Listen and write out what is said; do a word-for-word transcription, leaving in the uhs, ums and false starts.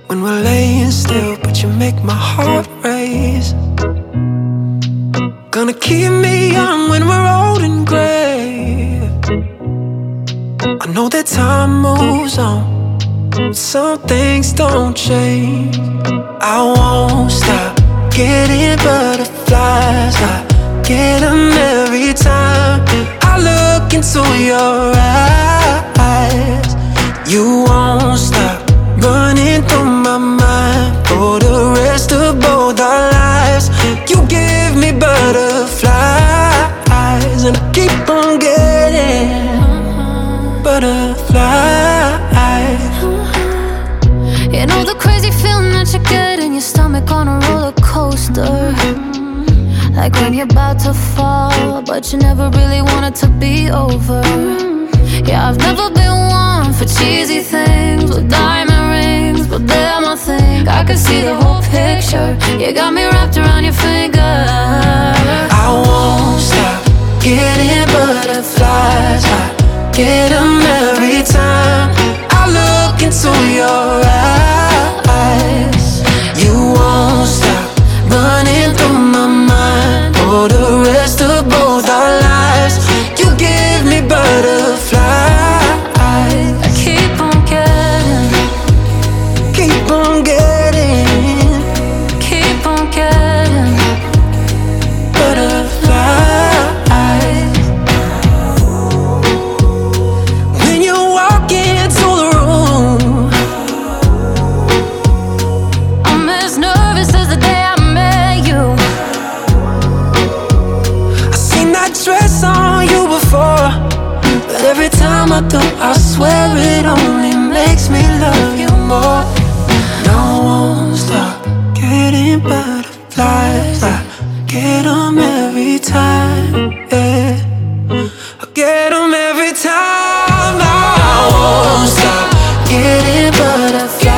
when we're laying still, but you make my heart race. Gonna keep me young when we're old and gray. I know that time moves on, but some things don't change. I won't stop getting butterflies. I get them every time I look into your eyes. You won't stop running through my mind for the rest of both our lives. You give me butterflies, and I keep on getting butterflies. You know the crazy feeling that you get in your stomach on a roller coaster, like when you're about to fall, but you never really want it to be over. Yeah, I've never been one for cheesy things with diamond rings, but they're my thing. I can see the whole picture. You got me wrapped around your finger. I won't stop getting butterflies. I get them every time I look into your eyes. You won't stop running through my mind for the rest of both our lives. You give me butterflies. I keep on getting, Keep on getting, keep on getting butterflies. When you walk into the room, I'm as nervous as the day I met you. I seen that dress on you before, but every time I do, I swear it only makes me love you more. No, I won't stop getting butterflies. I get them every time, yeah. I get them every time. I won't stop getting butterflies.